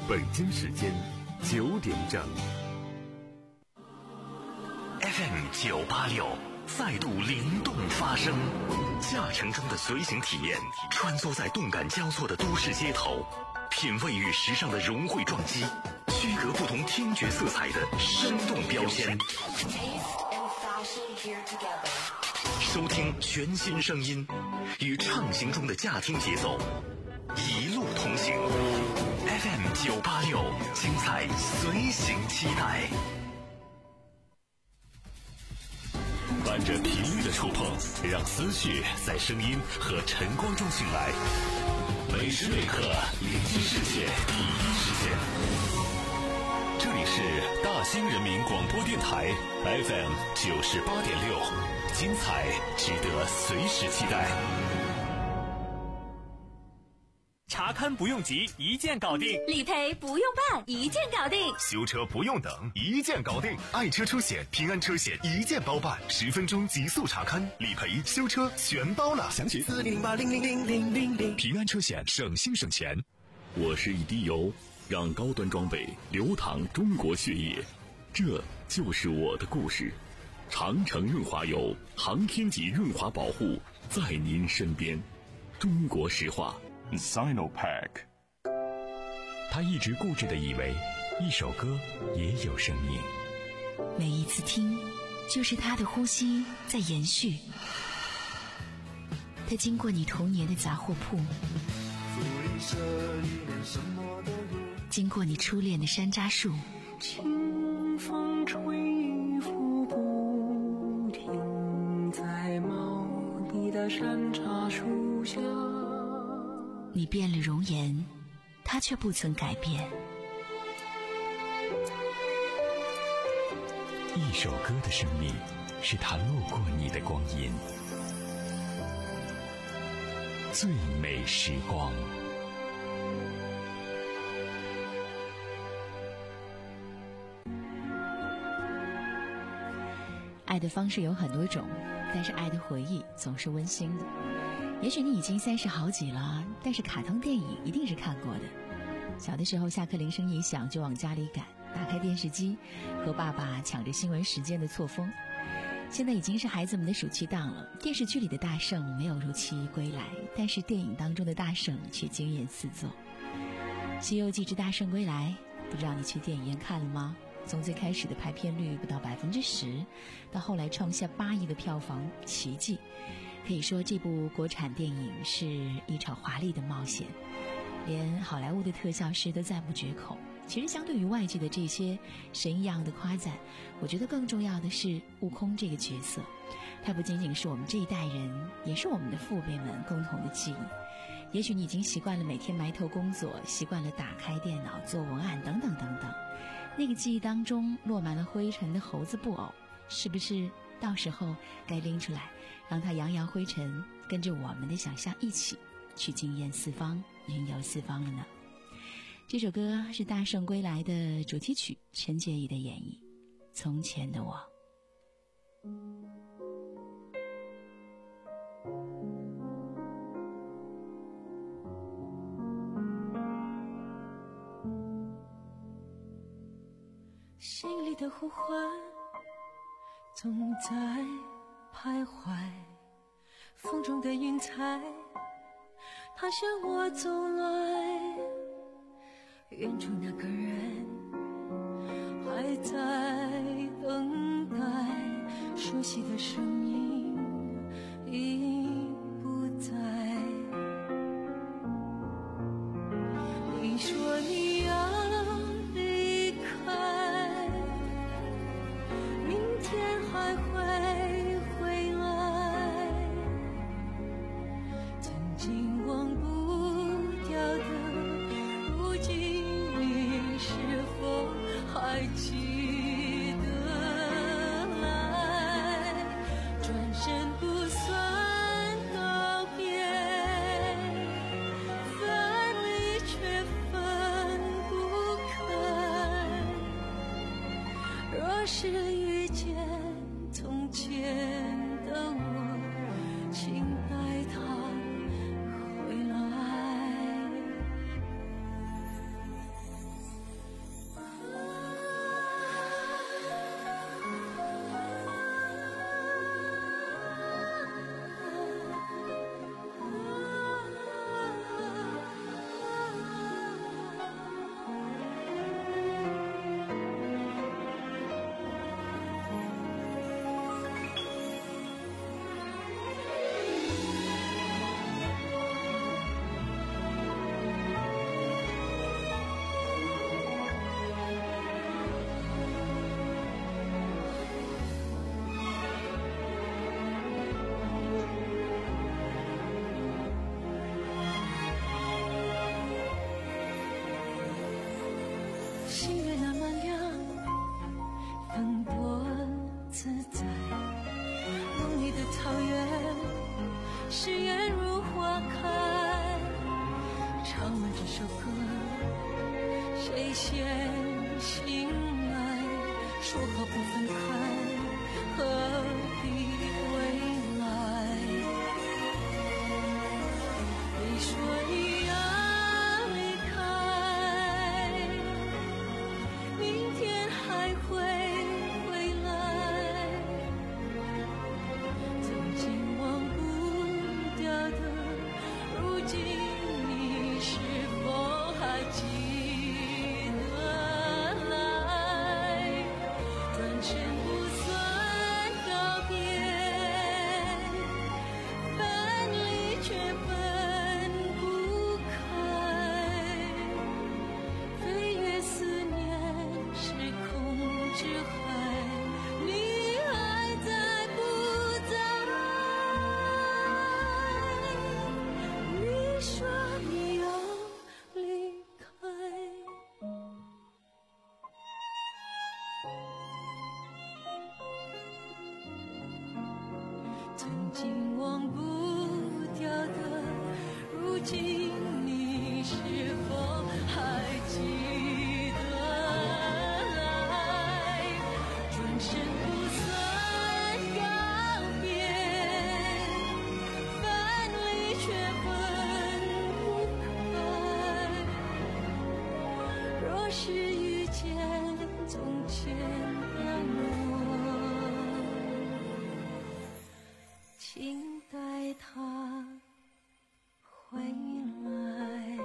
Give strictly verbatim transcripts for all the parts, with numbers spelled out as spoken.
北京时间九点整。 F M 九八六再度灵动发声，驾乘中的随行体验，穿梭在动感交错的都市街头，品味与时尚的融汇撞击，区隔不同听觉色彩的生动标签。收听全新声音，与畅行中的驾听节奏，一路同行。F M 九八六，精彩随行期待。伴着频率的触碰，让思绪在声音和晨光中醒来。每时每刻，聆听世界第一时间。这里是大兴人民广播电台 F M 九十八点六，精彩值得随时期待。 查勘不用急，一键搞定； 理赔不用办，一键搞定； 修车不用等，一键搞定。爱车车险、平安车险一键包办，十分钟极速查勘、理赔、修车全包了。详情四零零八零零零零零零。平安车险，省心省钱。 我是一滴油，让高端装备流淌中国血液，这就是我的故事。长城润滑油，航天级润滑保护，在您身边。中国石化。 Sinopack。 他一直固执地以为一首歌也有生命， 每一次听就是他的呼吸在延续。他经过你童年的杂货铺，经过你初恋的山楂树， 清风吹拂不停在茂密的山楂树下。 你变了容颜，他却不曾改变。 一首歌的生命是他路过你的光阴，最美时光。 爱的方式有很多种，但是爱的回忆总是温馨的。也许你已经三十好几了，但是卡通电影一定是看过的。小的时候，下课铃声一响就往家里赶，打开电视机，和爸爸抢着新闻时间的错峰。现在已经是孩子们的暑期档了，电视剧里的大圣没有如期归来，但是电影当中的大圣却惊艳四座。《西游记之大圣归来》，不知道你去电影院看了吗？从最开始的排片率不到百分之十，到后来创下八亿的票房奇迹。可以说这部国产电影是一场华丽的冒险，连好莱坞的特效师都赞不绝口。其实相对于外界的这些神一样的夸赞，我觉得更重要的是悟空这个角色，他不仅仅是我们这一代人，也是我们的父辈们共同的记忆。也许你已经习惯了每天埋头工作，习惯了打开电脑做文案等等等等，那个记忆当中落满了灰尘的猴子布偶，是不是到时候该拎出来，让它扬扬灰尘，跟着我们的想象一起去惊艳四方，云游四方了呢？这首歌是《大圣归来》的主题曲，陈洁仪的演绎，《从前的我》。 心里的呼唤总在徘徊，风中的云彩它向我走来，远处那个人还在等待，熟悉的声音已不在。你说你要离开，明天还会回来，曾经忘不掉的，如今你是否还记得来？转身不算告别，分离却分不开。若是遇见从前的我，请带他回来。 自在。梦里的草原，誓言如花开。唱完这首歌，谁先醒来？说好不分开，何必回来？你说你要离开，明天还会回来。曾经忘不掉的，如今你是否还记得来？转身不算告别，分离却分不开。飞越思念时空之海，你还在不在？你说你要离开。曾经忘不掉的，如今你是否还记得来？转身不算告别，分离却分不开。若是遇见从前的我，请带他回来。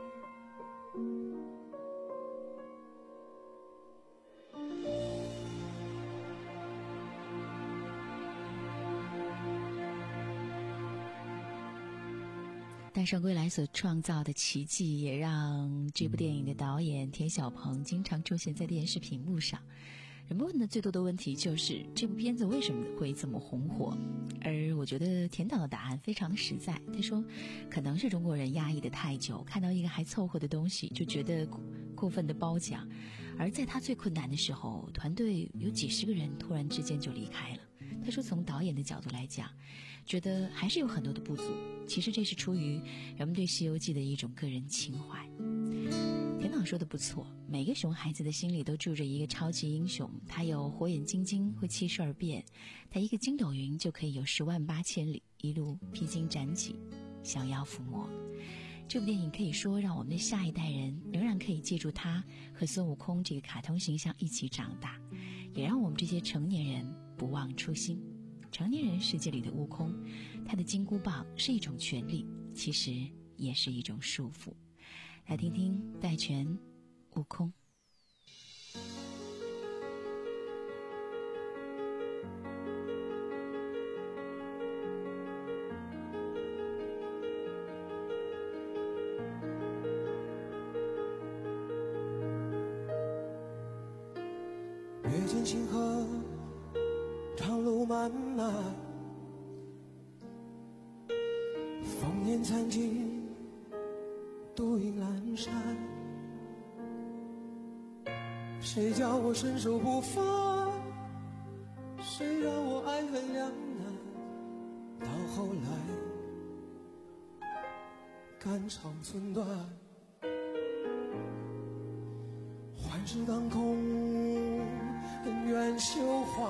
大圣归来所创造的奇迹，也让这部电影的导演田小鹏经常出现在电视屏幕上。人们问的最多的问题就是这部片子为什么会这么红火？而我觉得田导的答案非常的实在，他说可能是中国人压抑的太久，看到一个还凑合的东西就觉得过分的褒奖，而在他最困难的时候，团队有几十个人突然之间就离开了。他说从导演的角度来讲，觉得还是有很多的不足，其实这是出于人们对西游记的一种个人情怀。田导说的不错，每个熊孩子的心里都住着一个超级英雄，他有火眼金睛，会七十二变，他一个筋斗云就可以有十万八千里，一路披荆斩棘，降妖伏魔。这部电影可以说让我们的下一代人仍然可以记住他和孙悟空这个卡通形象一起长大，也让我们这些成年人不忘初心。成年人世界里的悟空，他的金箍棒是一种权利，其实也是一种束缚。来听听戴荃悟空。 阅尽星河，长路漫漫，烽烟残尽，独影阑珊。谁叫我身手不凡？谁让我爱恨两难？到后来，肝肠寸断，幻世当空，恩怨休怀。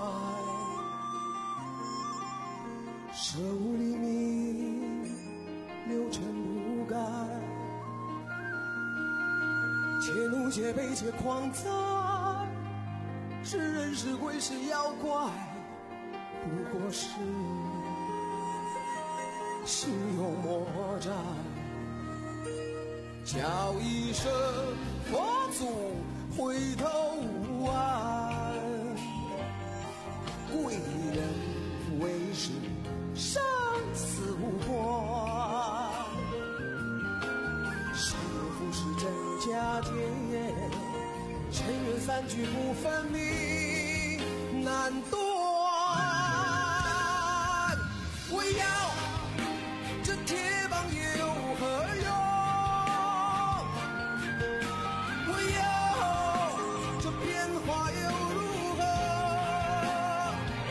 舍吾黎明，六尘不改。且怒且悲且狂哉，是人是鬼是妖怪，不过是心有魔债。叫一声佛祖回头无岸，贵人为师生死无关。是福是真假界，尘缘三聚不分明难断。为要这铁棒有何用？为要这变化又如何？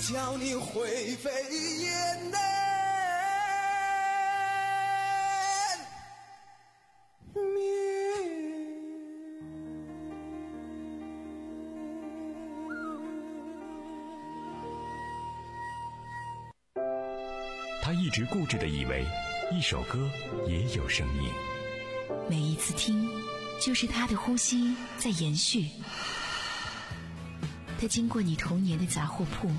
叫你灰飞烟灭。 他一直固执地以为一首歌也有生命， 每一次听就是他的呼吸在延续。他经过你童年的杂货铺，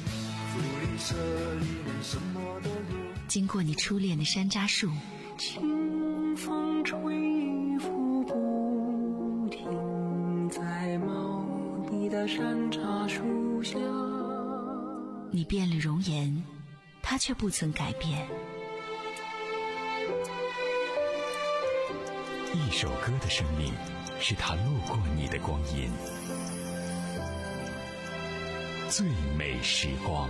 经过你初恋的山楂树， 清风吹拂不停，在茂密的山楂树下。 你变了容颜，他却不曾改变。 一首歌的生命是他路过你的光阴，最美时光。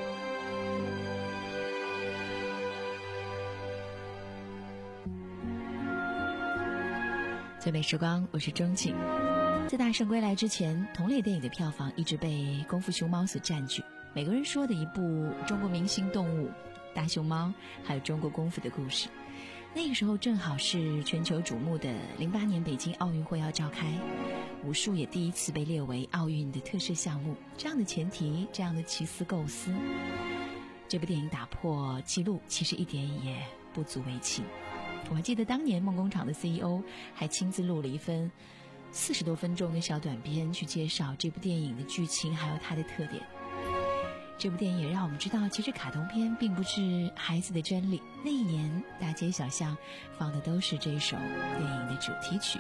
最美时光，我是钟景。在大圣归来之前，同类电影的票房一直被功夫熊猫所占据。每个人说的一部中国明星动物大熊猫，还有中国功夫的故事。那个时候正好是全球瞩目的零八年北京奥运会要召开，武术也第一次被列为奥运的特设项目。这样的前提，这样的奇思构思，这部电影打破纪录，其实一点也不足为奇。我还记得当年梦工厂的 C E O 还亲自录了一份四十多分钟的小短片，去介绍这部电影的剧情还有它的特点。这部电影也让我们知道，其实卡通片并不是孩子的真理。那一年大街小巷放的都是这首电影的主题曲。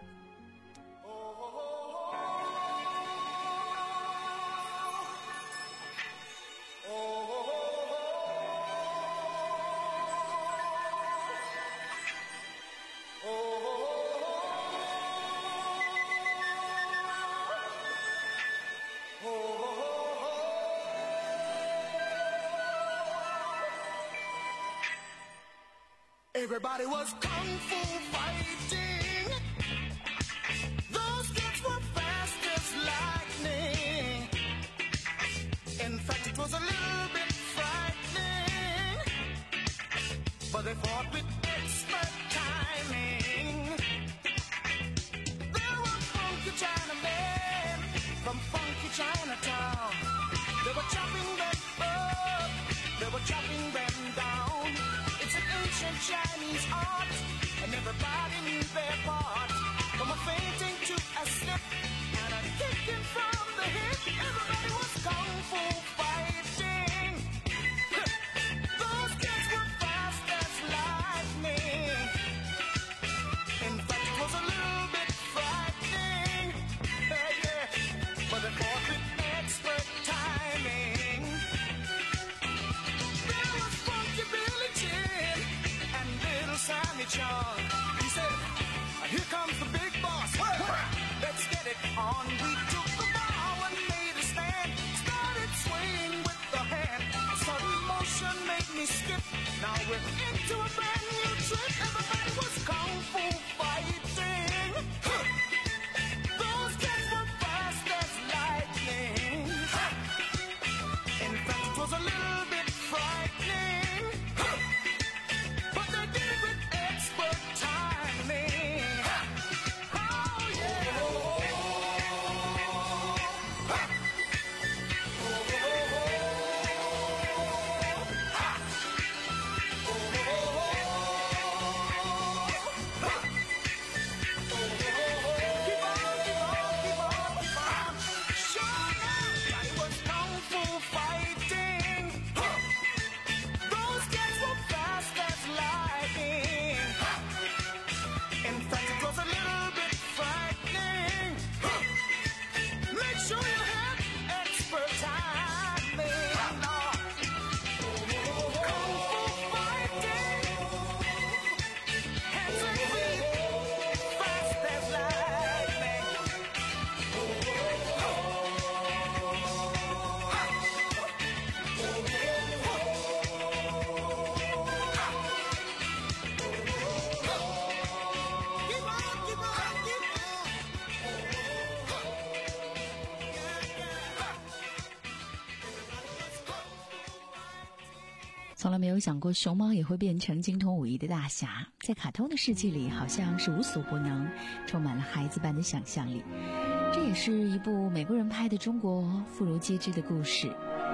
Everybody was kung fu fighting. Those kids were fast as lightning. In fact, it was a little bit frightening, but they fought with expert timing. There were funky Chinamen from funky Chinatown. They were chopping them up, they were chopping them down. It's an ancient Chinese art, and everybody knew their part. From a fainting to a step, and a kicking from the hip. Everybody was kung fu fighting. Those kids were fast as lightning. In fact, it was a little bit frightening. Yeah, yeah. But they fought with expert timing. There was funky Billy Chin and little Sammy Chung. He said, here comes the big boss. Let's get it on. We took the bow and made a stand. Started swaying with the hand. Sudden motion made me skip. Now we're into a brand new trip. Everybody was kung fu fighting. Those kids were fast as lightning. In fact, it was a little bit frightening, but they did it with expert timing. Oh yeah. Oh, 从来没有想过熊猫也会变成精通武艺的大侠，在卡通的世界里好像是无所不能，充满了孩子般的想象力。这也是一部美国人拍的中国妇孺皆知的故事。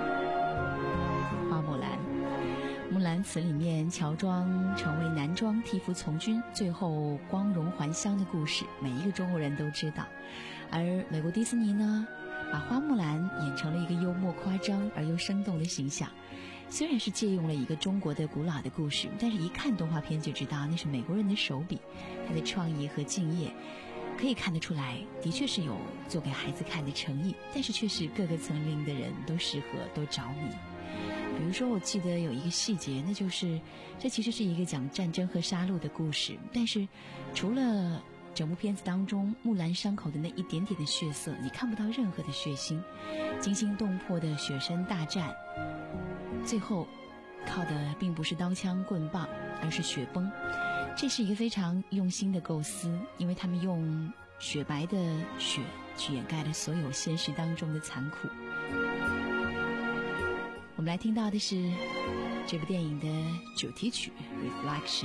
花木兰，木兰辞里面乔装成为男装替父从军，最后光荣还乡的故事，每一个中国人都知道。而美国迪士尼呢，把花木兰演成了一个幽默夸张而又生动的形象。虽然是借用了一个中国的古老的故事，但是一看动画片就知道那是美国人的手笔，他的创意和敬业可以看得出来，的确是有做给孩子看的诚意，但是却是各个层龄的人都适合都着迷。比如说我记得有一个细节，那就是这其实是一个讲战争和杀戮的故事，但是除了整部片子当中木兰伤口的那一点点的血色，你看不到任何的血腥。惊心动魄的血山大战，最后靠的并不是刀枪棍棒，而是雪崩。这是一个非常用心的构思，因为他们用雪白的雪去掩盖了所有现实当中的残酷。我们来听到的是这部电影的主题曲 Reflection。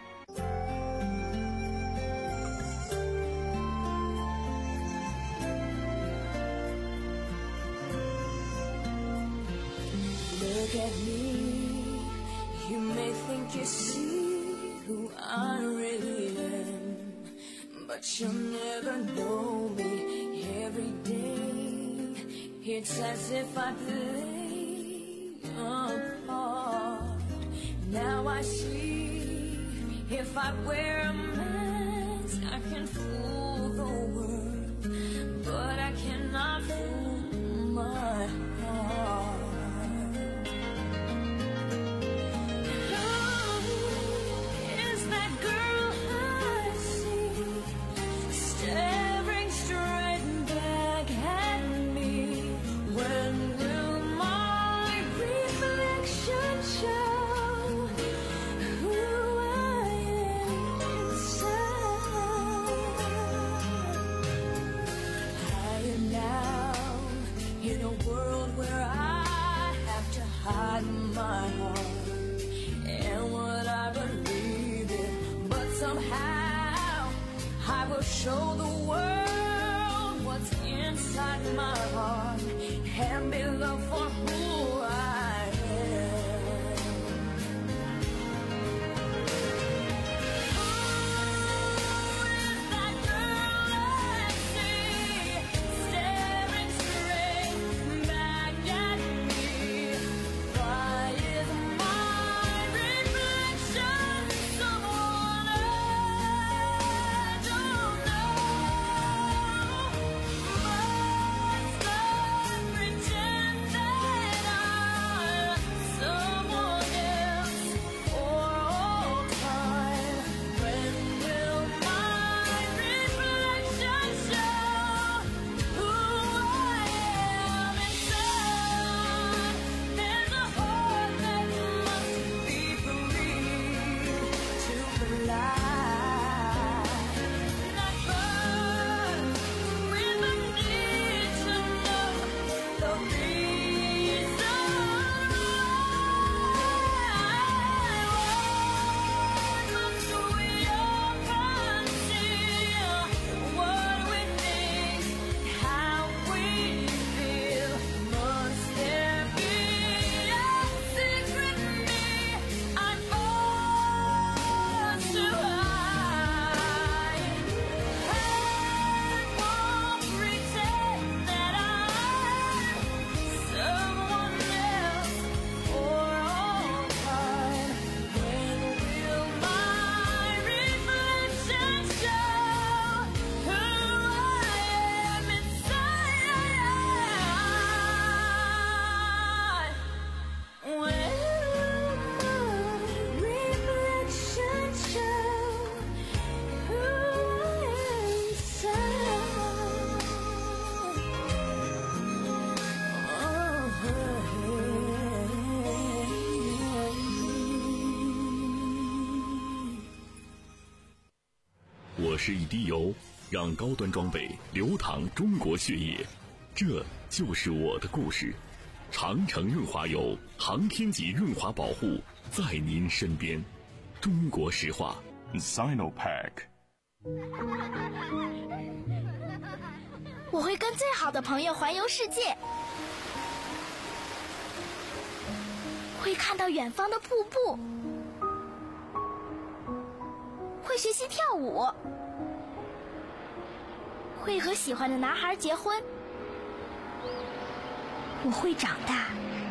Look at me, you may think you see who I really am, but you'll never know me. Every day, it's as if I play a part. Now I see, if I wear a mask, I can fool the world, but I cannot fool my heart. Show the world what's inside my heart and be loved for who I am. Who is that girl I see staring straight back at me? Why is my reflection someone I don't 我是一滴油，让高端装备流淌中国血液，这就是我的故事。 长城润滑油，航天级润滑保护，在您身边。中国石化 Sinopec。 我会跟最好的朋友环游世界，会看到远方的瀑布，会学习跳舞，会和喜欢的男孩结婚。我会长大。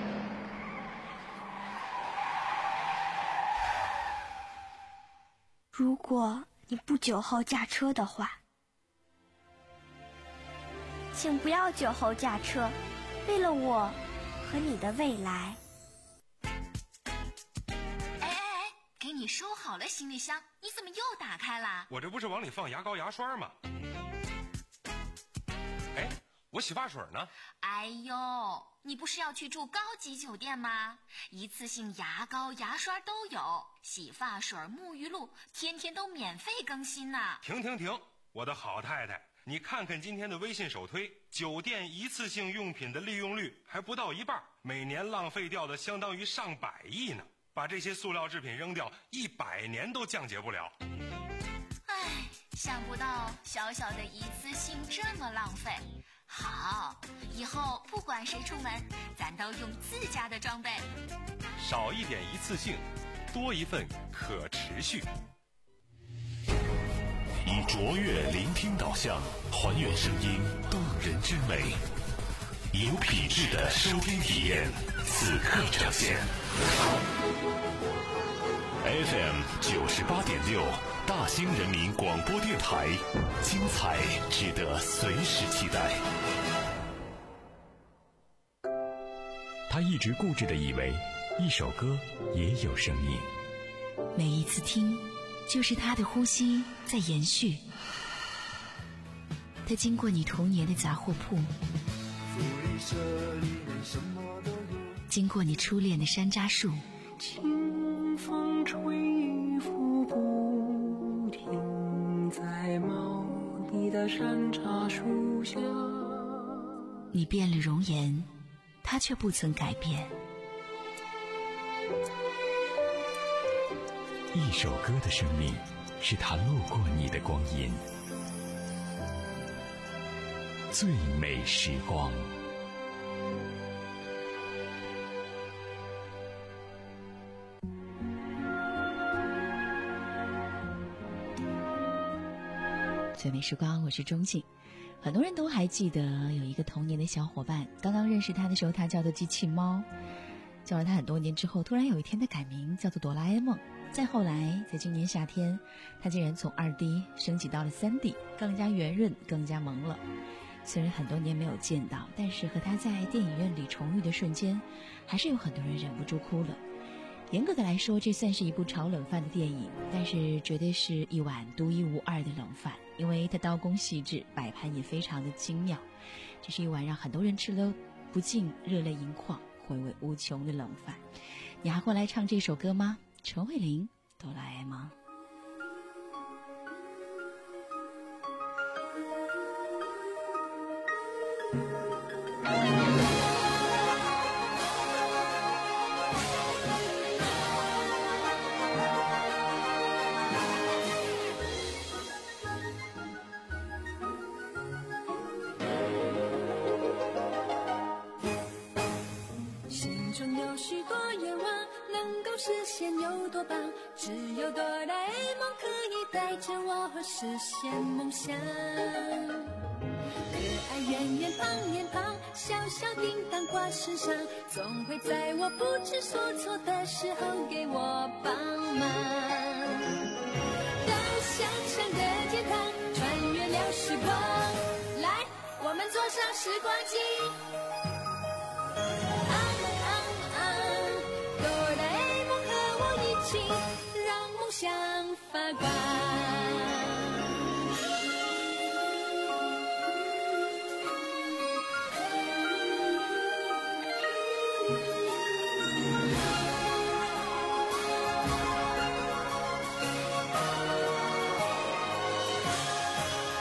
如果你不酒后驾车的话，请不要酒后驾车，为了我和你的未来。 哎哎哎，给你收好了行李箱，你怎么又打开了？ 我这不是往里放牙膏牙刷吗？哎，我洗发水呢？ 哎呦，你不是要去住高级酒店吗？一次性牙膏牙刷都有，洗发水沐浴露天天都免费更新呢。 停停停，我的好太太，你看看今天的微信首推，酒店一次性用品的利用率还不到一半，每年浪费掉的相当于上百亿呢。把这些塑料制品扔掉，一百年都降解不了。 唉，想不到小小的一次性这么浪费。好，以后不管谁出门，咱都用自家的装备。 少一点一次性，多一份可持续。 以卓越聆听导向，还原声音动人之美，有品质的收听体验，此刻呈现。F M 九十八点六，大兴人民广播电台，精彩值得随时期待。 他一直固执地以为，一首歌也有生命。 每一次听，就是他的呼吸在延续。他经过你童年的杂货铺，经过你初恋的山楂树， 清风吹拂不停，在茂密的山楂树下。 你变了容颜，他却不曾改变。 一首歌的生命，是他路过你的光阴。最美时光。 最美时光，我是钟静。很多人都还记得有一个童年的小伙伴，刚刚认识他的时候，他叫做机器猫。叫了他很多年之后，突然有一天他改名叫做哆啦 A 梦。再后来，在今年夏天，他竟然从 二 D 升级到了 三 D， 更加圆润，更加萌了。虽然很多年没有见到，但是和他在电影院里重遇的瞬间，还是有很多人忍不住哭了。严格的来说，这算是一部炒冷饭的电影，但是绝对是一碗独一无二的冷饭，因为它刀工细致，摆盘也非常的精妙。这是一碗让很多人吃了不禁热泪盈眶、回味无穷的冷饭。你还会来唱这首歌吗？陈慧琳，哆啦 A 梦。 心中有许多愿望，能够实现有多棒，只有哆啦 A 梦可以带着我实现梦想。可爱圆圆胖脸庞，小小叮当挂身上，总会在我不知所措的时候给我帮忙。到想象的天堂，穿越了时光，来，我们坐上时光机。让梦想发光。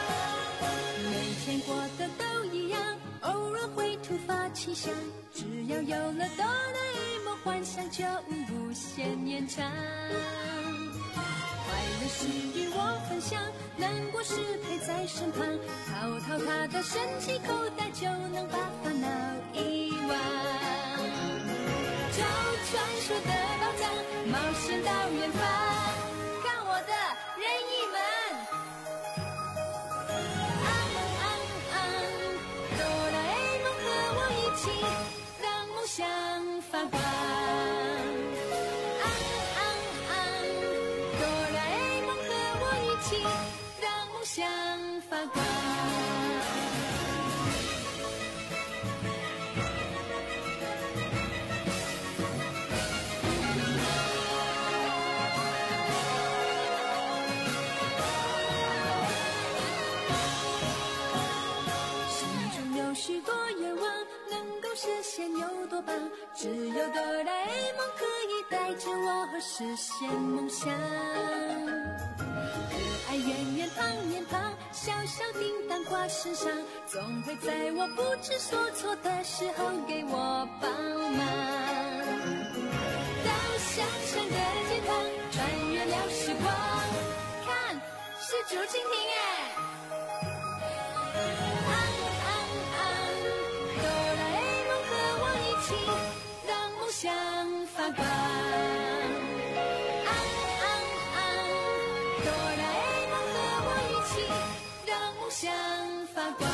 每天过得都一样，偶尔会突发奇想，只要要有了哆啦 A 梦，幻想就无限延长。快乐是与我分享，难过时陪在身旁，掏掏他的神奇口袋，就能把烦恼遗忘。找传说的宝藏，冒险到远方，看我的任意门！啊啊啊！哆啦 A 梦和我一起，让梦想发光。啊啊啊！哆啦 A 梦和我一起，让梦想发光。许多愿望能够实现有多棒，只有哆啦 A 梦可以带着我实现梦想。可爱圆圆胖脸庞，小小叮当挂身上，总会在我不知所措的时候给我帮忙。到想象的天堂，穿越了时光，看是竹蜻蜓耶！想发光，啊啊啊！哆啦 A 梦和我一起，让梦想发光。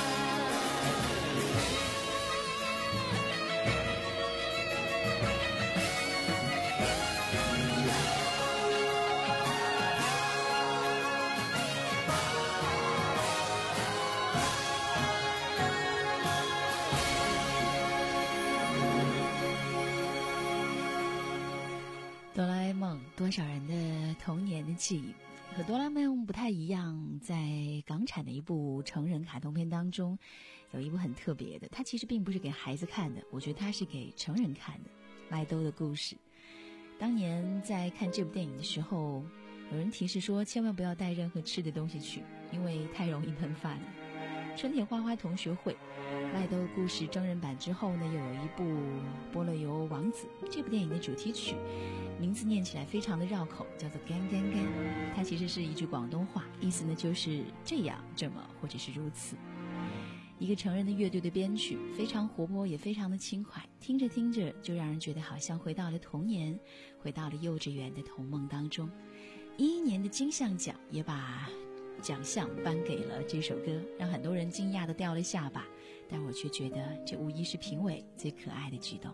哆啦 A 梦，多少人的童年的记忆。和哆啦 A 梦不太一样，在港产的一部成人卡通片当中，有一部很特别的，它其实并不是给孩子看的，我觉得它是给成人看的。麦兜的故事。当年在看这部电影的时候，有人提示说千万不要带任何吃的东西去，因为太容易喷饭了。春田花花同学会麦兜故事真人版之后呢，又有一部菠萝油王子。这部电影的主题曲名字念起来非常的绕口，叫做 Gang Gang Gang， 它其实是一句广东话，意思呢就是这样这么或者是如此。一个成人的乐队的编曲非常活泼也非常的轻快，听着听着就让人觉得好像回到了童年，回到了幼稚园的童梦当中。一一年的金像奖也把奖项颁给了这首歌，让很多人惊讶的掉了下巴，但我却觉得这无疑是评委最可爱的举动。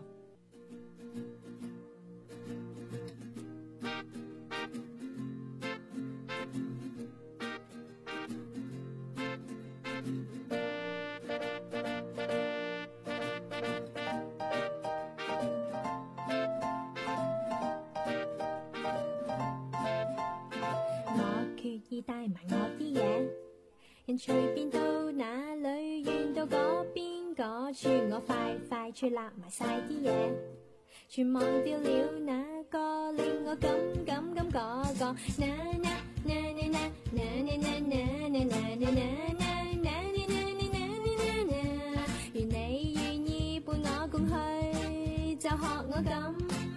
帶埋我啲嘢，人隨便到哪裏，遠到嗰邊嗰處，我快快脆揦埋晒啲嘢，全忘掉了那個令我咁咁咁嗰個，那那那那那那那那那那那那那那，願你願意伴我共去，就學我咁，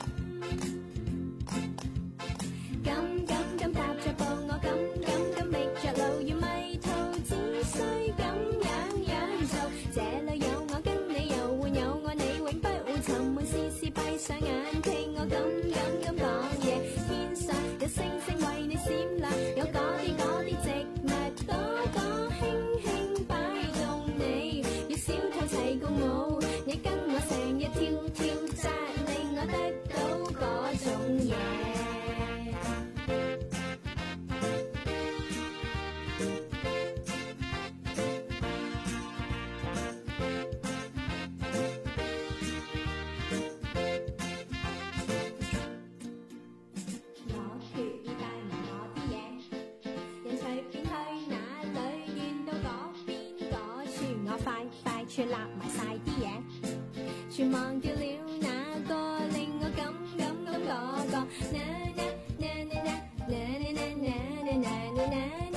咁咁咁踏着步我咁。上眼聽我咁咁咁講嘢，天上有星星為你閃亮，有嗰啲嗰啲植物朵朵輕輕擺動你，與小兔齊共舞，你跟我成日跳跳紮，令我得到嗰種嘢。卻揦埋晒啲嘢，全忘掉了那個令我咁咁咁嗰個，那那那那那那那那那那那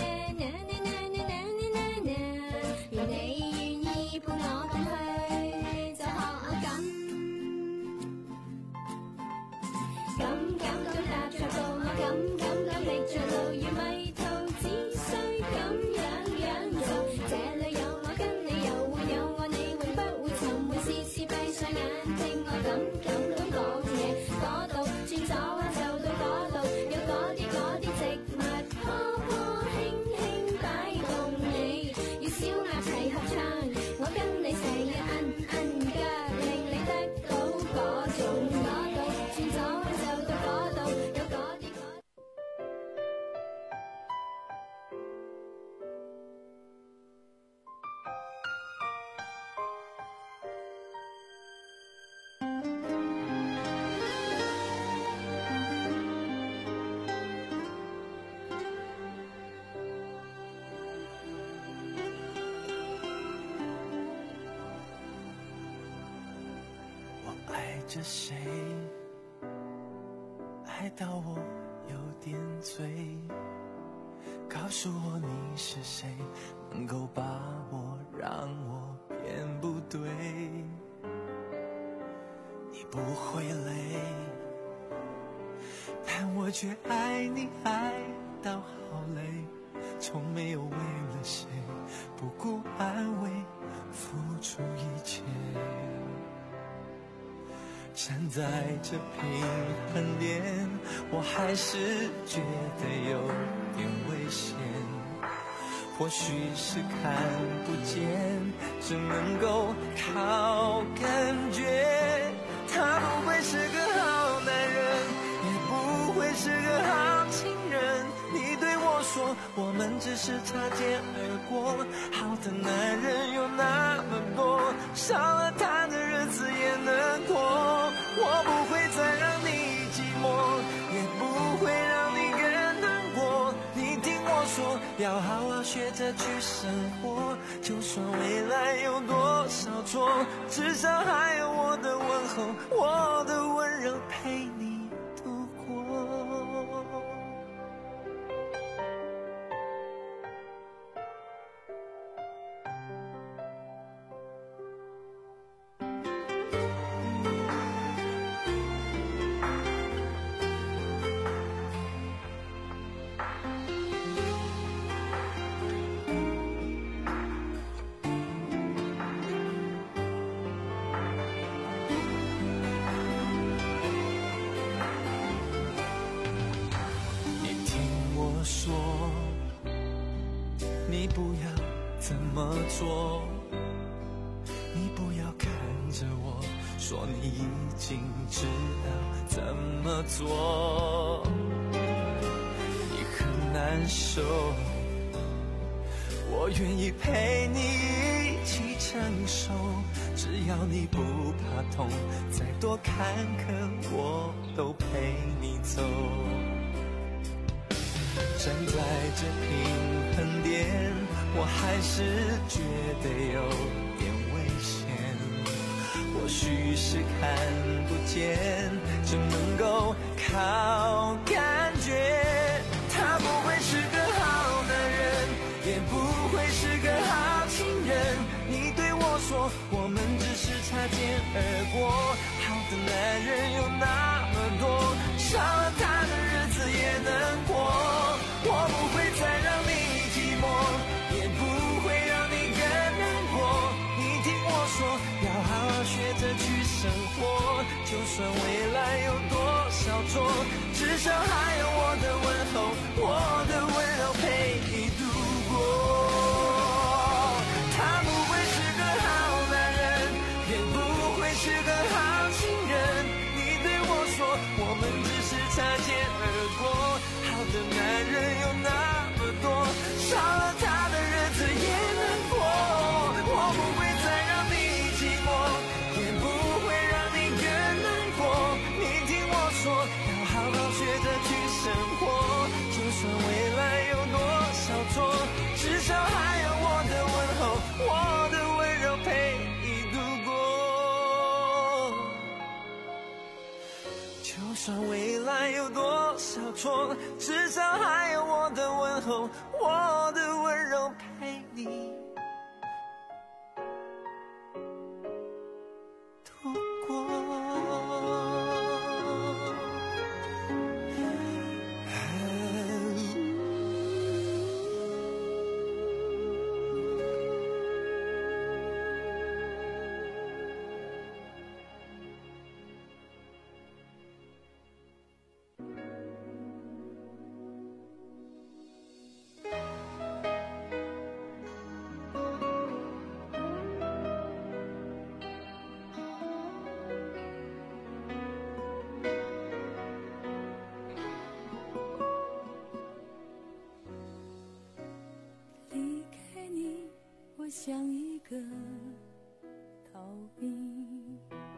那，願你願意伴我共去，就學我咁。 着谁，爱到我有点醉，告诉我你是谁，能够把我让我变不对。你不会累，但我却爱你爱到好累，从没有为了谁不顾安慰付出一切。站在这平衡点，我还是觉得有点危险。或许是看不见，只能够靠感觉。他不会是个好男人，也不会是个好情人。你对我说，我们只是擦肩而过。好的男人有那么多，少了他的日子也能过。我不会再让你寂寞，也不会让你更难过。你听我说，要好好学着去生活，就算未来有多少错，至少还有我的问候，我的温柔陪你度过。你不要这么做，你不要看着我说你已经知道怎么做。你很难受，我愿意陪你一起承受，只要你不怕痛，再多坎坷我都陪你走。站在这平衡点，我还是觉得有点危险。或许是看不见，只能够靠感觉。他不会是个好男人，也不会是个好情人。你对我说，我们只是擦肩而过。好的男人有那么多，少了他的日子也能过。我不会再让你寂寞，也不会让你更难过。你听我说，要好好学着去生活，就算未来有多少错，至少还有我的问候，我的温柔陪你度过。他不会是个好男人，也不会是个好情人。你对我说，我们只是擦肩而过。好的男人有那么多，少了他的日子也能过。我不会再让你寂寞，也不会让你更难过。你听我说，要好好学着去生活，就算未来有多少错，至少还有我的问候，我的温柔陪你度过。就算未来有多少错，至少还有我的问候，我的温柔陪你度过。 我像一个逃兵，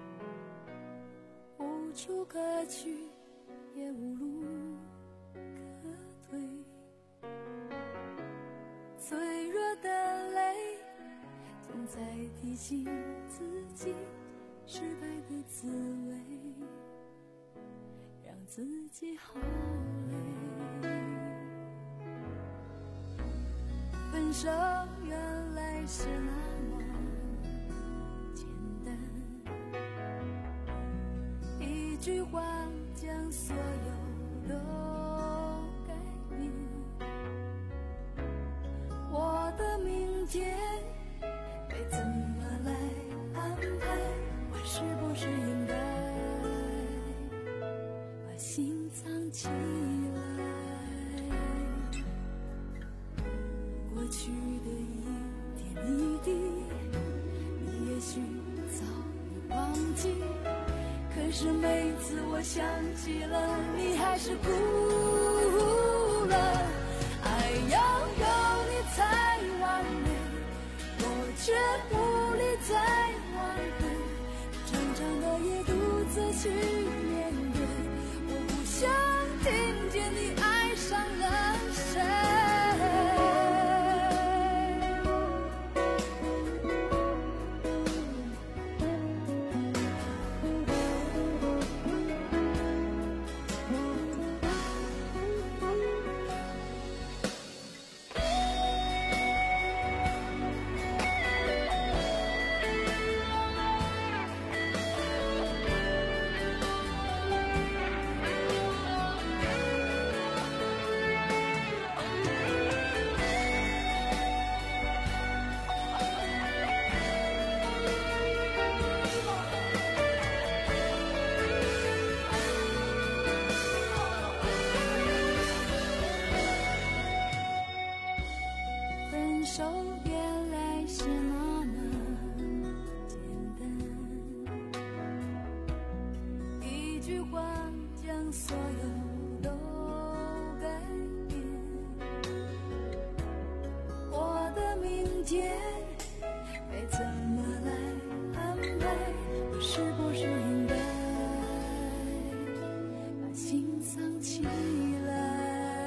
无处可去，也无路可退。脆弱的泪总在提醒自己， 失败的滋味，让自己好累。分手原来是那么简单，一句话将所有都改变。我的明天该怎么来安排？我是不是应该把心藏起来？过去的一点一滴，你也许早已忘记，可是每次我想起了，你还是哭了。爱要有你才完美，我却无力再挽回，长长的夜独自去面对，我不想听见你爱上了谁。手原来是那么简单，一句话将所有都改变。我的明天该怎么来安排？我是不是应该把心藏起来？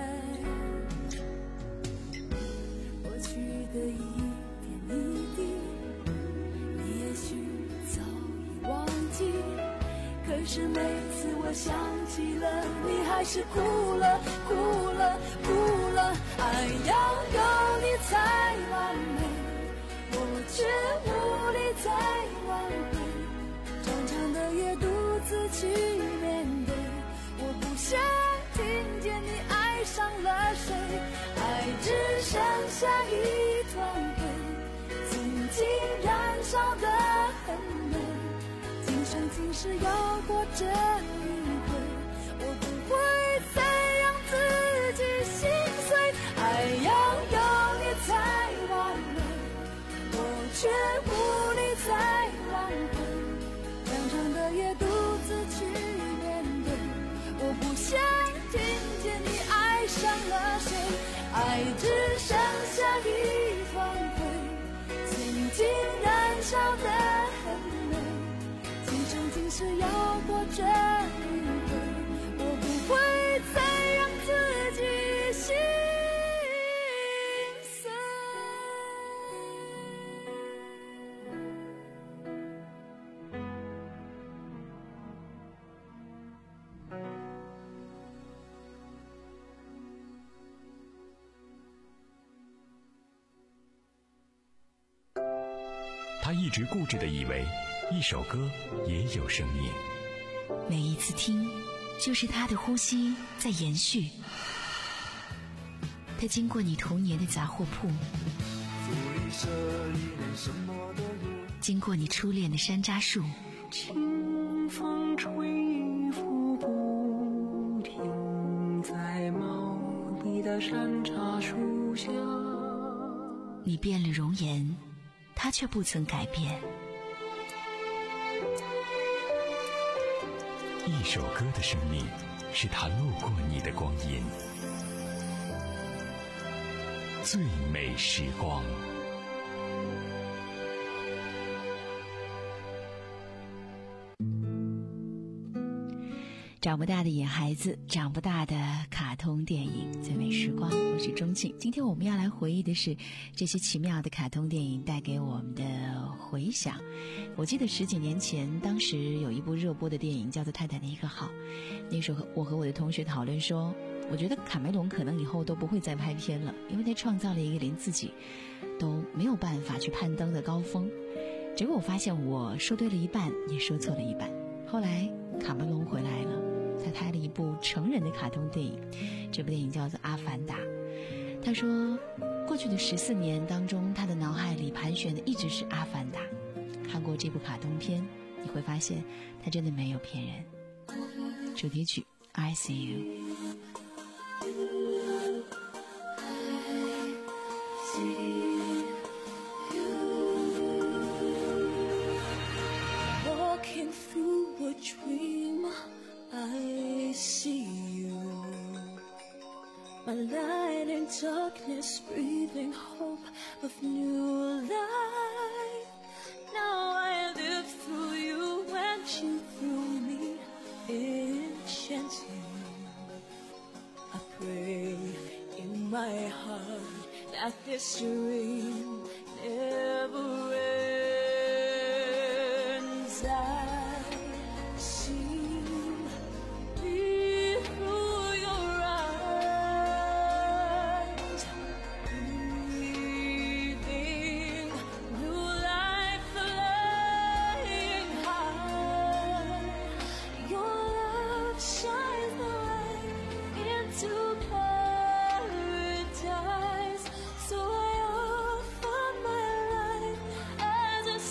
的一点一滴，你也许早已忘记，可是每次我想起了，你还是哭了，哭了，哭了。爱要有你才完美，我却无力再挽回，长长的夜独自去面对，我不想听见你爱上了谁，爱只剩下一团灰，曾经燃烧的很美，今生今世要过这一回，我不会再让自己心碎。爱要有你才完美，我却无力再挽回，长长的夜独自去面对，我不想听见你爱上了谁，爱只剩下一团灰，曾经燃烧的很美，今生今世要过这一回，我不会再让自己心碎。 他一直固执地以为一首歌也有生命， 每一次听就是他的呼吸在延续。他经过你童年的杂货铺，经过你初恋的山楂树， 清风吹拂不停，在茂密的山楂树下， 你变了容颜，他却不曾改变。 一首歌的生命是他路过你的光阴，最美时光。 长不大的野孩子，长不大的卡通电影，最美时光，我是钟庆。今天我们要来回忆的是这些奇妙的卡通电影带给我们的回响。我记得十几年前，当时有一部热播的电影叫做《泰坦尼克号》，那时候我和我的同学讨论说，我觉得卡梅隆可能以后都不会再拍片了，因为他创造了一个连自己都没有办法去攀登的高峰。结果我发现我说对了一半，也说错了一半。后来卡梅隆回来了，他拍了一部成人的卡通电影，这部电影叫做《阿凡达》。他说过去的十四年当中，他的脑海里盘旋的一直是阿凡达。看过这部卡通片，你会发现他真的没有骗人。主题曲 I See You。 Walking through a dream, I see you. My light in darkness, breathing hope of new life. Now I live through you and you through me, enchanting. I pray in my heart that this dream never ends. I see me through your eyes, breathing new life, flying high. Your love shines the light into paradise. So I offer my life as a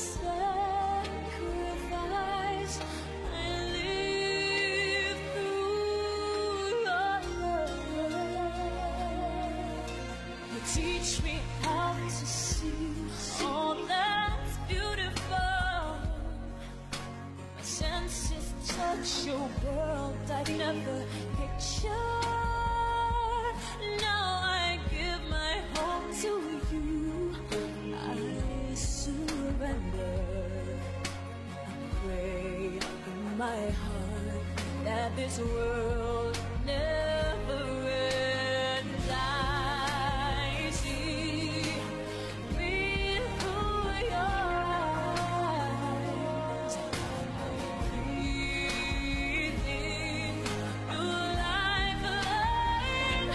sacrifice. I live through your love. You teach me how to see all that's beautiful. My senses touch your world I've never pictured. Now I give my heart to you. I surrender. I pray in my heart that this world never ends. I see me through your eyes, breathing new life, flying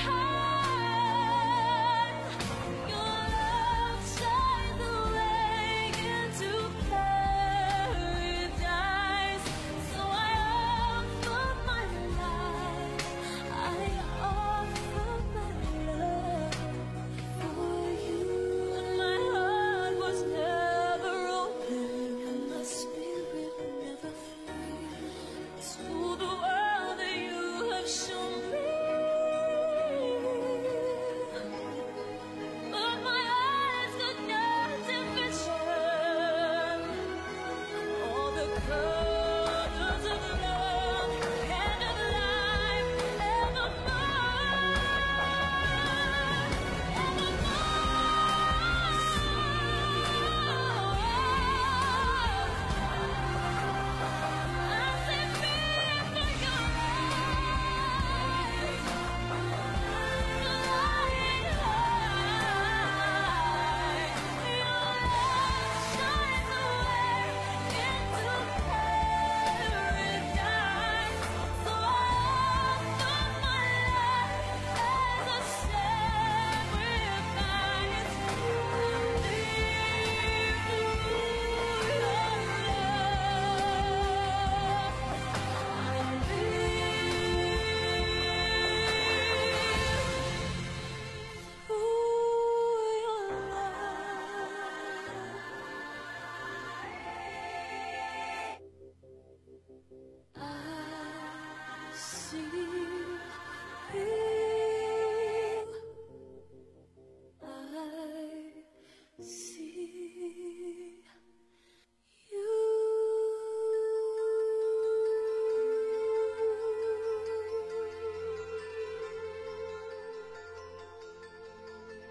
high. Your love shines the way into paradise. So I offer my life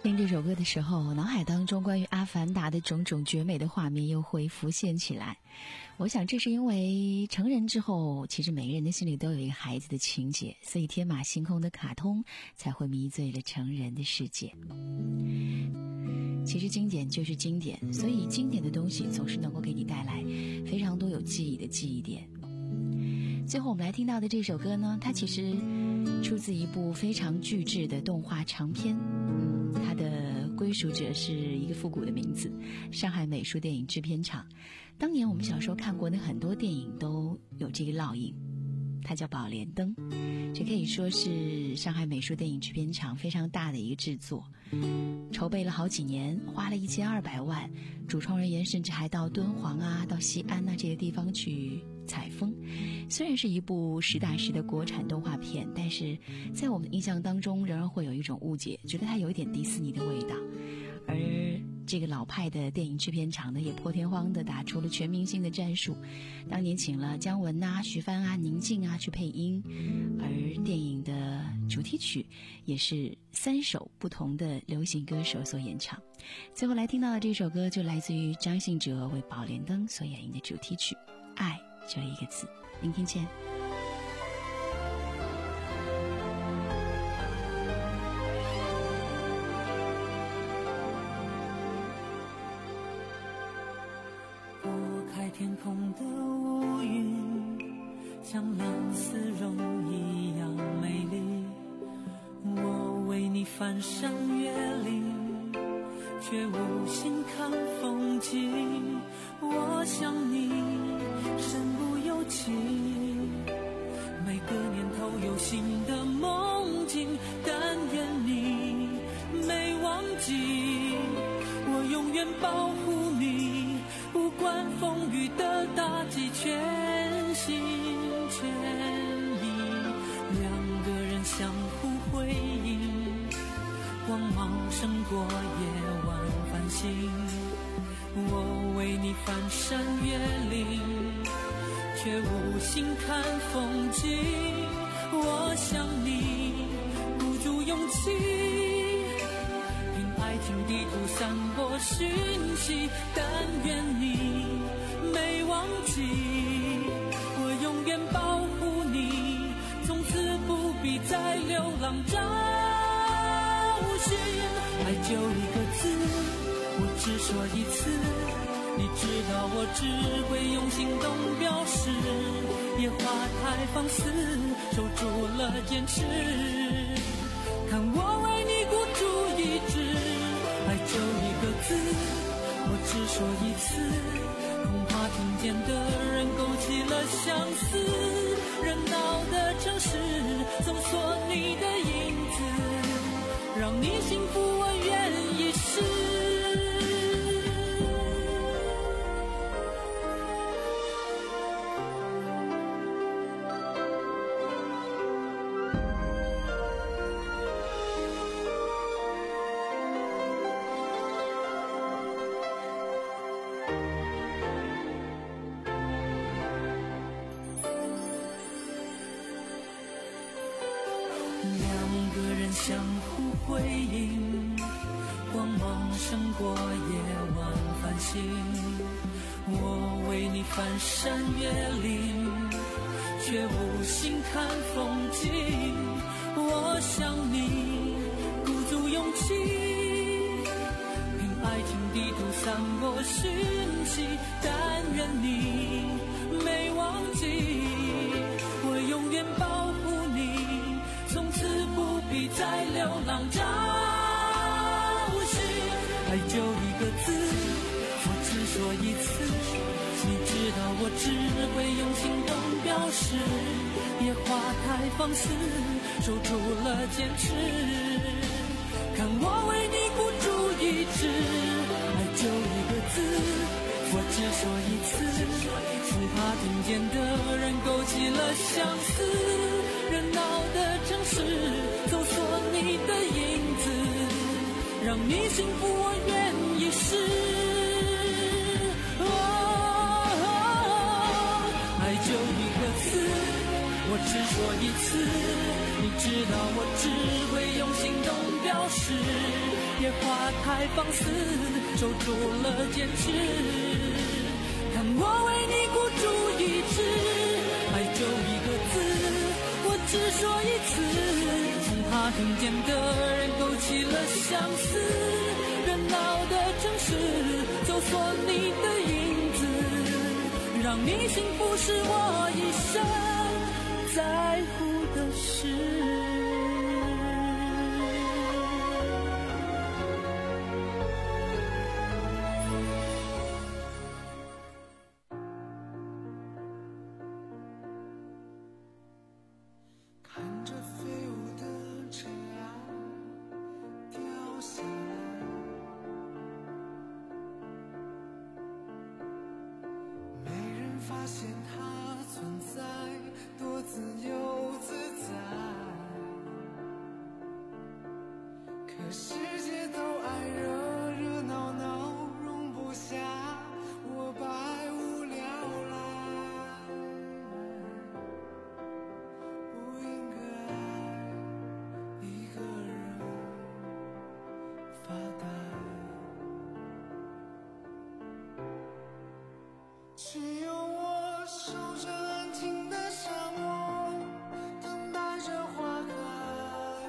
听这首歌的时候，脑海当中关于阿凡达的种种绝美的画面又会浮现起来。我想这是因为成人之后，其实每个人的心里都有一个孩子的情节，所以天马行空的卡通才会迷醉了成人的世界。其实经典就是经典，所以经典的东西总是能够给你带来非常多有记忆的记忆点。最后我们来听到的这首歌呢，它其实出自一部非常巨制的动画长片，嗯，它的归属者是一个复古的名字——上海美术电影制片厂。当年我们小时候看过的很多电影都有这个烙印，它叫《宝莲灯》，这可以说是上海美术电影制片厂非常大的一个制作，筹备了好几年，花了一千二百万，主创人员甚至还到敦煌啊、到西安啊这些地方去采风。虽然是一部实打实的国产动画片，但是在我们的印象当中仍然会有一种误解，觉得它有一点迪士尼的味道。而这个老派的电影制片厂呢，也破天荒地打出了全明星的战术，当年请了姜文啊、徐帆啊、宁静啊去配音，而电影的主题曲也是三首不同的流行歌手所演唱。最后来听到的这首歌就来自于张信哲为《宝莲灯》所演绎的主题曲《爱》这一个字。聆听见。 天空的乌云像蓝丝绒一样美丽，我为你翻山越岭，却无心看风景。我想你身不由己，每个年头有新的梦境，但愿你没忘记，我永远保护你，不管风雨的打击，全心全意，两个人相互辉映，光芒胜过夜晚繁星。我为你翻山越岭，却无心看风景。我想你鼓足勇气，凭爱情地图散播讯息，但愿你没忘记，我永远保护你，从此不必再流浪找寻。爱就一个字，我只说一次，你知道我只会用行动表示，野花太放肆，守住了坚持，看我为你孤注一掷。爱就一个字，我只说一次，恐怕听见的人勾起了相思，热闹的城市搜索你的影子，让你幸福我愿一试。相互辉映，光芒胜过夜晚繁星。我为你翻山越岭，却无心看风景。我想你鼓足勇气，凭爱情地图散播讯息，但愿你没忘记，我永远保护你，从此不必再流浪找寻。爱就一个字，我只说一次，你知道我只会用行动表示，野花太放肆，守住了坚持，看我为你孤注一掷。爱就一个字，我只说一次，恐怕听见的人勾起了相思，热闹的城市搜索你的影子，让你幸福我愿意试。哦哦、爱就一个字，我只说一次，你知道我只会用行动表示， 别花太放肆，守住了坚持。看我为你孤注一掷，爱就一个字，我只说一次，只怕听见的人勾起了相思。热闹的城市，搜索你的影子，让你幸福是我一生在乎的事。 发现它存在，多自由自在。可世界都爱热热闹闹，容不下我百无聊赖。不应该一个人发呆。只有我守着安静的沙漠，等待着花开。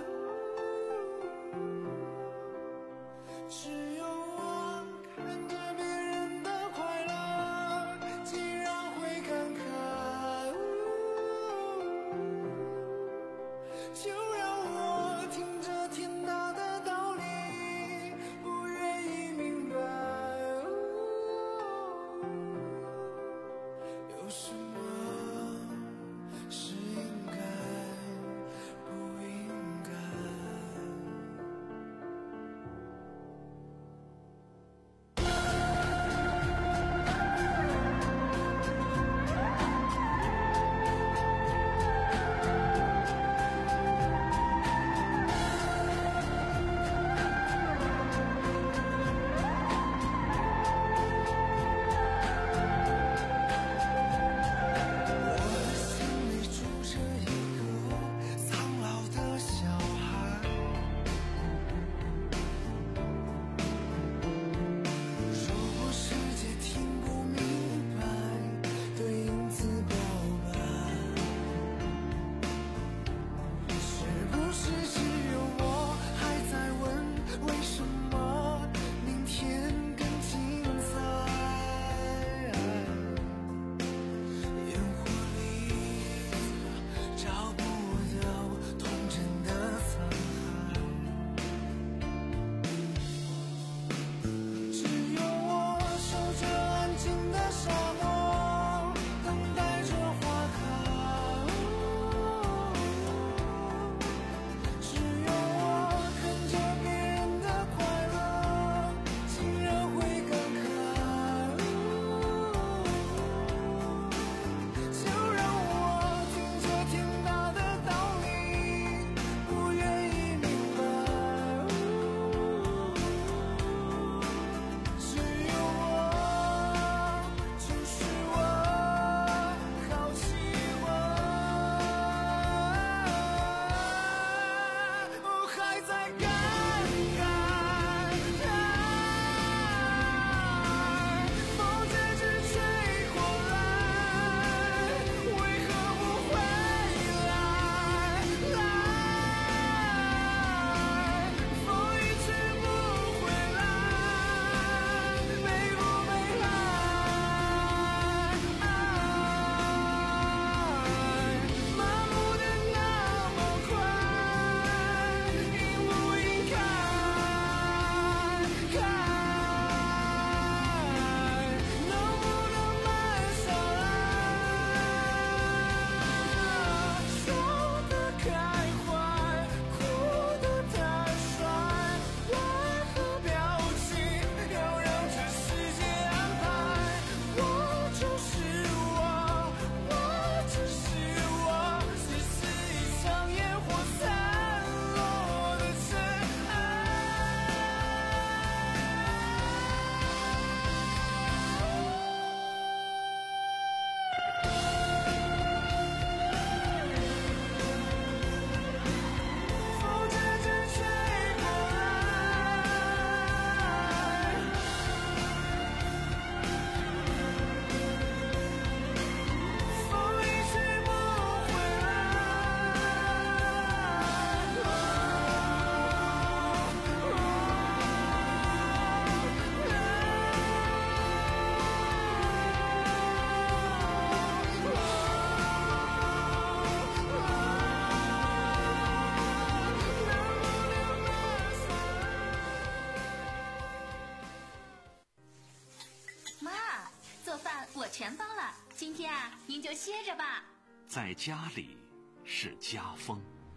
只有我看着别人的快乐，竟然会感慨。就让我听着天大的道理，不愿意明白。有什么是应该，不应该？ 全包了，今天啊，您就歇着吧。 在家里是家风。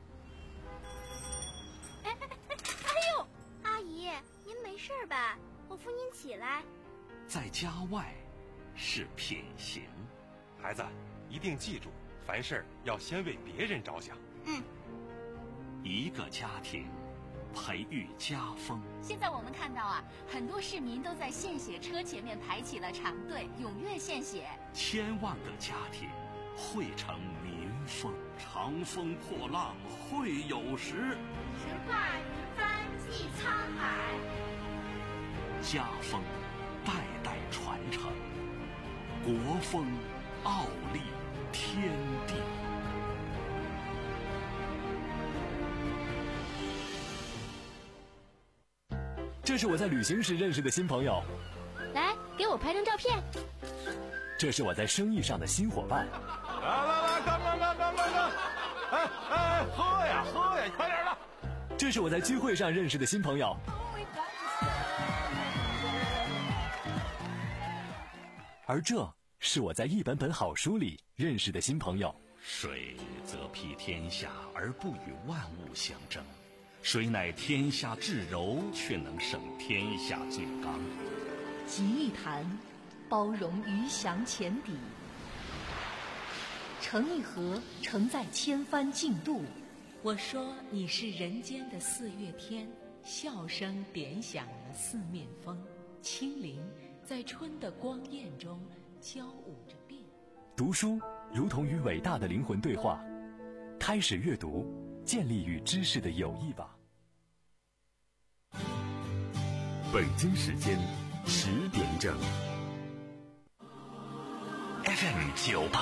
哎哎哎哎呦，阿姨，您没事吧？我扶您起来。 在家外是品行。 孩子，一定记住，凡事要先为别人着想。 嗯。 一个家庭培育家风。 现在我们看到啊，很多市民都在献血车前面排起了长队，踊跃献血。 千万个家庭汇成民风。长风破浪会有时， 直挂云帆济沧海。 家风代代传承，国风傲立天地。 这是我在旅行时认识的新朋友， 来给我拍张照片。 这是我在生意上的新伙伴。 来来来，干干干干干干！哎哎，喝呀喝呀，快点的！ 这是我在聚会上认识的新朋友。而这是我在一本本好书里认识的新朋友。 水则披天下而不与万物相争，水乃天下至柔，却能胜天下最刚。 集一谈，包容鱼翔浅底；成一河，承载千帆竞渡。 我说你是人间的四月天，笑声点响了四面风，清灵在春的光艳中交舞着变。 读书如同与伟大的灵魂对话，开始阅读，建立与知识的友谊吧。 北京时间十点整。 F M 九八